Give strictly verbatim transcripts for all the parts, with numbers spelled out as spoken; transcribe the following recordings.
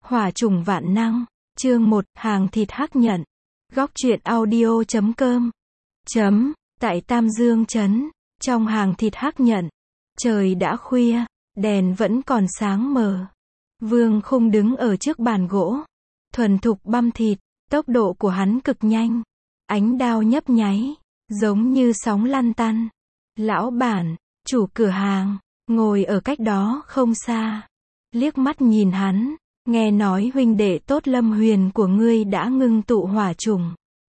Hỏa trùng vạn năng, chương một, hàng thịt hắc nhận. Góc truyện audio chấm com. Chấm, tại Tam Dương Trấn, trong hàng thịt hắc nhận. Trời đã khuya, đèn vẫn còn sáng mờ. Vương Khung đứng ở trước bàn gỗ, thuần thục băm thịt, tốc độ của hắn cực nhanh. Ánh đao nhấp nháy, giống như sóng lăn tăn. Lão bản, chủ cửa hàng, ngồi ở cách đó không xa. Liếc mắt nhìn hắn, nghe nói huynh đệ tốt Lâm Huyền của ngươi đã ngưng tụ hỏa trùng.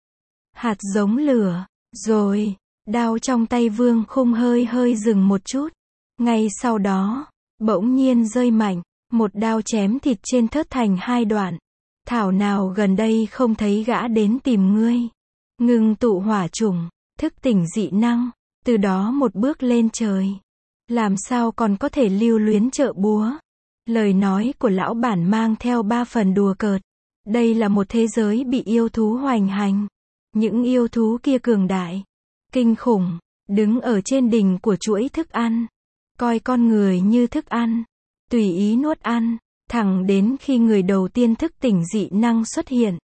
Hạt giống lửa, rồi, đao trong tay Vương Khung hơi hơi dừng một chút. Ngay sau đó, bỗng nhiên rơi mạnh, một đao chém thịt trên thớt thành hai đoạn. Thảo nào gần đây không thấy gã đến tìm ngươi. Ngưng tụ hỏa trùng, thức tỉnh dị năng, từ đó một bước lên trời. Làm sao còn có thể lưu luyến trợ búa. Lời nói của lão bản mang theo ba phần đùa cợt. Đây là một thế giới bị yêu thú hoành hành. Những yêu thú kia cường đại, kinh khủng, đứng ở trên đỉnh của chuỗi thức ăn. Coi con người như thức ăn, tùy ý nuốt ăn, thẳng đến khi người đầu tiên thức tỉnh dị năng xuất hiện.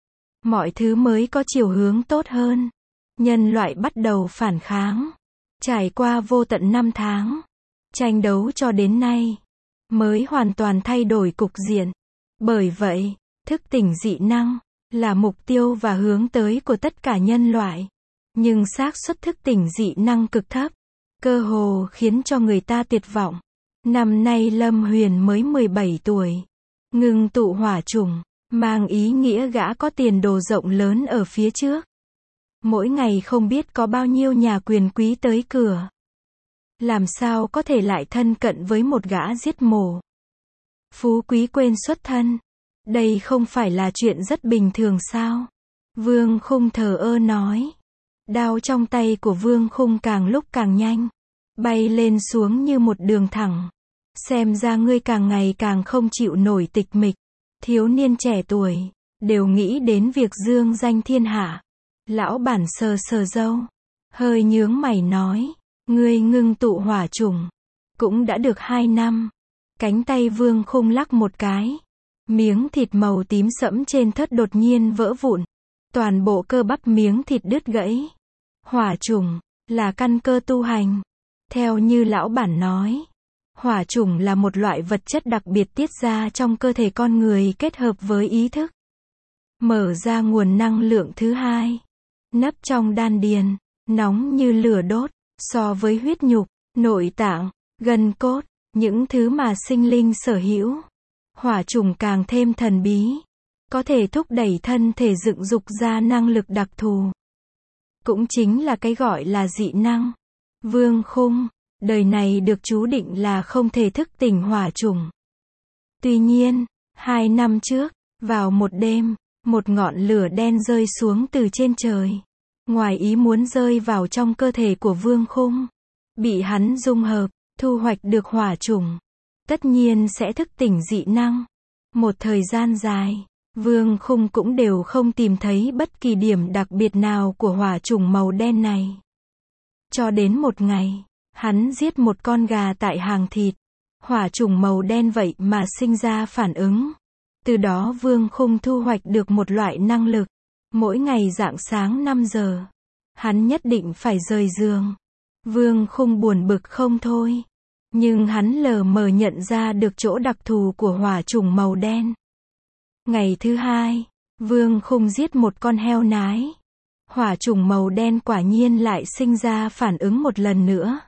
Mọi thứ mới có chiều hướng tốt hơn. Nhân loại bắt đầu phản kháng. Trải qua vô tận năm tháng, tranh đấu cho đến nay, mới hoàn toàn thay đổi cục diện. Bởi vậy, thức tỉnh dị năng là mục tiêu và hướng tới của tất cả nhân loại. Nhưng xác suất thức tỉnh dị năng cực thấp, cơ hồ khiến cho người ta tuyệt vọng. Năm nay Lâm Huyền mới mười bảy tuổi. Ngưng tụ hỏa trùng, mang ý nghĩa gã có tiền đồ rộng lớn ở phía trước. Mỗi ngày không biết có bao nhiêu nhà quyền quý tới cửa. Làm sao có thể lại thân cận với một gã giết mổ. Phú quý quên xuất thân. Đây không phải là chuyện rất bình thường sao? Vương Khung thờ ơ nói. Đao trong tay của Vương Khung càng lúc càng nhanh. Bay lên xuống như một đường thẳng. Xem ra ngươi càng ngày càng không chịu nổi tịch mịch. Thiếu niên trẻ tuổi, đều nghĩ đến việc dương danh thiên hạ. Lão bản sờ sờ râu, hơi nhướng mày nói. Ngươi ngưng tụ hỏa trùng, cũng đã được hai năm. Cánh tay Vương Khung lắc một cái. Miếng thịt màu tím sẫm trên thớt đột nhiên vỡ vụn. Toàn bộ cơ bắp miếng thịt đứt gãy. Hỏa trùng là căn cơ tu hành. Theo như lão bản nói, hỏa trùng là một loại vật chất đặc biệt tiết ra trong cơ thể con người kết hợp với ý thức. Mở ra nguồn năng lượng thứ hai. Nấp trong đan điền, nóng như lửa đốt. So với huyết nhục, nội tạng, gân cốt, những thứ mà sinh linh sở hữu, hỏa trùng càng thêm thần bí. Có thể thúc đẩy thân thể dựng dục ra năng lực đặc thù. Cũng chính là cái gọi là dị năng. Vương Khung, đời này được chú định là không thể thức tỉnh hỏa trùng. Tuy nhiên, hai năm trước, vào một đêm, một ngọn lửa đen rơi xuống từ trên trời. Ngoài ý muốn rơi vào trong cơ thể của Vương Khung. Bị hắn dung hợp, thu hoạch được hỏa trùng. Tất nhiên sẽ thức tỉnh dị năng. Một thời gian dài, Vương Khung cũng đều không tìm thấy bất kỳ điểm đặc biệt nào của hỏa trùng màu đen này. Cho đến một ngày, hắn giết một con gà tại hàng thịt. Hỏa trùng màu đen vậy mà sinh ra phản ứng. Từ đó Vương Khung thu hoạch được một loại năng lực. Mỗi ngày rạng sáng năm giờ, hắn nhất định phải rời giường. Vương Khung buồn bực không thôi. Nhưng hắn lờ mờ nhận ra được chỗ đặc thù của hỏa trùng màu đen. Ngày thứ hai, Vương Khung giết một con heo nái. Hỏa trùng màu đen quả nhiên lại sinh ra phản ứng một lần nữa.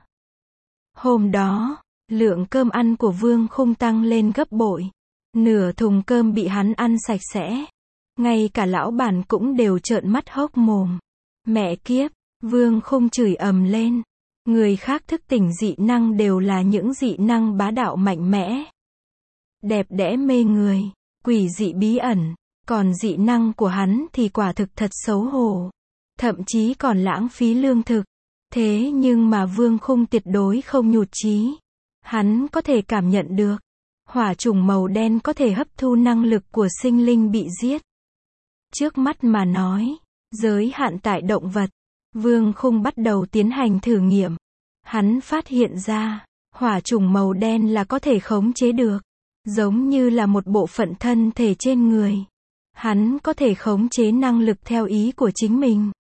Hôm đó, lượng cơm ăn của Vương Khung tăng lên gấp bội. Nửa thùng cơm bị hắn ăn sạch sẽ. Ngay cả lão bản cũng đều trợn mắt hốc mồm. Mẹ kiếp, Vương Khung chửi ầm lên. Người khác thức tỉnh dị năng đều là những dị năng bá đạo mạnh mẽ. Đẹp đẽ mê người, quỷ dị bí ẩn. Còn dị năng của hắn thì quả thực thật xấu hổ. Thậm chí còn lãng phí lương thực. Thế nhưng mà Vương Khung tuyệt đối không nhụt chí. Hắn có thể cảm nhận được. Hỏa trùng màu đen có thể hấp thu năng lực của sinh linh bị giết. Trước mắt mà nói, giới hạn tại động vật, Vương Khung bắt đầu tiến hành thử nghiệm. Hắn phát hiện ra, hỏa trùng màu đen là có thể khống chế được. giống như là một bộ phận thân thể trên người. Hắn có thể khống chế năng lực theo ý của chính mình.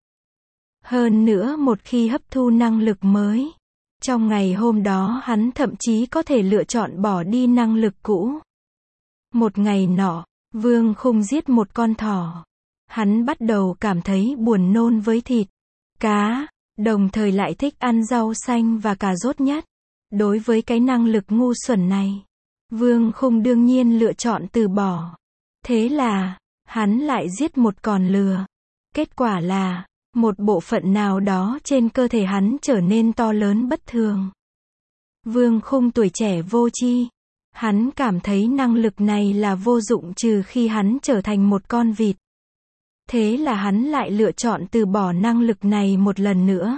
Hơn nữa một khi hấp thu năng lực mới, trong ngày hôm đó hắn thậm chí có thể lựa chọn bỏ đi năng lực cũ. Một ngày nọ, Vương Khung giết một con thỏ. Hắn bắt đầu cảm thấy buồn nôn với thịt, cá, đồng thời lại thích ăn rau xanh và cà rốt nhất. Đối với cái năng lực ngu xuẩn này, Vương Khung đương nhiên lựa chọn từ bỏ. Thế là, hắn lại giết một con lừa. Kết quả là, một bộ phận nào đó trên cơ thể hắn trở nên to lớn bất thường. Vương Khung tuổi trẻ vô tri. Hắn cảm thấy năng lực này là vô dụng trừ khi hắn trở thành một con vịt. Thế là hắn lại lựa chọn từ bỏ năng lực này một lần nữa.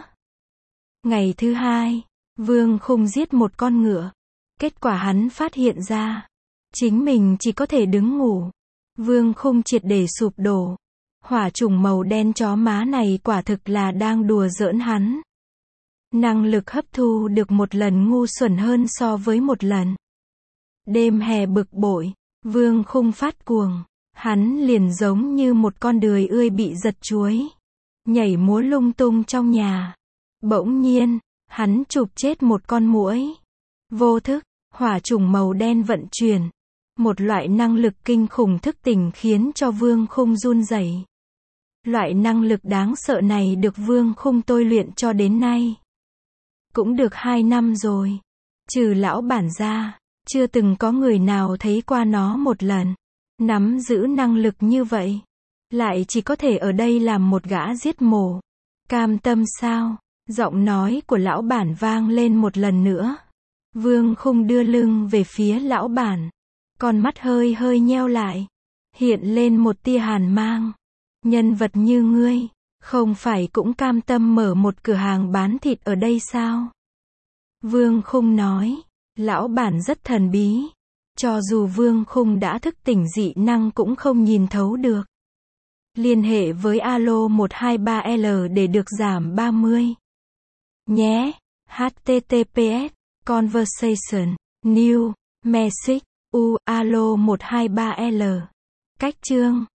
Ngày thứ hai, Vương Khung giết một con ngựa. Kết quả hắn phát hiện ra, chính mình chỉ có thể đứng ngủ. Vương Khung triệt để sụp đổ. Hỏa trùng màu đen chó má này quả thực là đang đùa giỡn hắn. Năng lực hấp thu được một lần ngu xuẩn hơn so với một lần. Đêm hè bực bội, Vương Khung phát cuồng. Hắn liền giống như một con đười ươi bị giật chuối, nhảy múa lung tung trong nhà. Bỗng nhiên, hắn chụp chết một con muỗi. Vô thức, hỏa trùng màu đen vận chuyển. Một loại năng lực kinh khủng thức tỉnh khiến cho Vương Khung run rẩy. Loại năng lực đáng sợ này được Vương Khung tôi luyện cho đến nay. Cũng được hai năm rồi. Trừ lão bản ra, chưa từng có người nào thấy qua nó một lần. Nắm giữ năng lực như vậy, lại chỉ có thể ở đây làm một gã giết mổ. Cam tâm sao? Giọng nói của lão bản vang lên một lần nữa. Vương Khung đưa lưng về phía lão bản. Con mắt hơi hơi nheo lại. Hiện lên một tia hàn mang. Nhân vật như ngươi, không phải cũng cam tâm mở một cửa hàng bán thịt ở đây sao? Vương Khung nói. Lão bản rất thần bí. Cho dù Vương Khung đã thức tỉnh dị năng cũng không nhìn thấu được. Liên hệ với alo một hai ba L để được giảm ba mươi. Nhé. H T T P S Conversation New Message U alo một hai ba L. Cách chương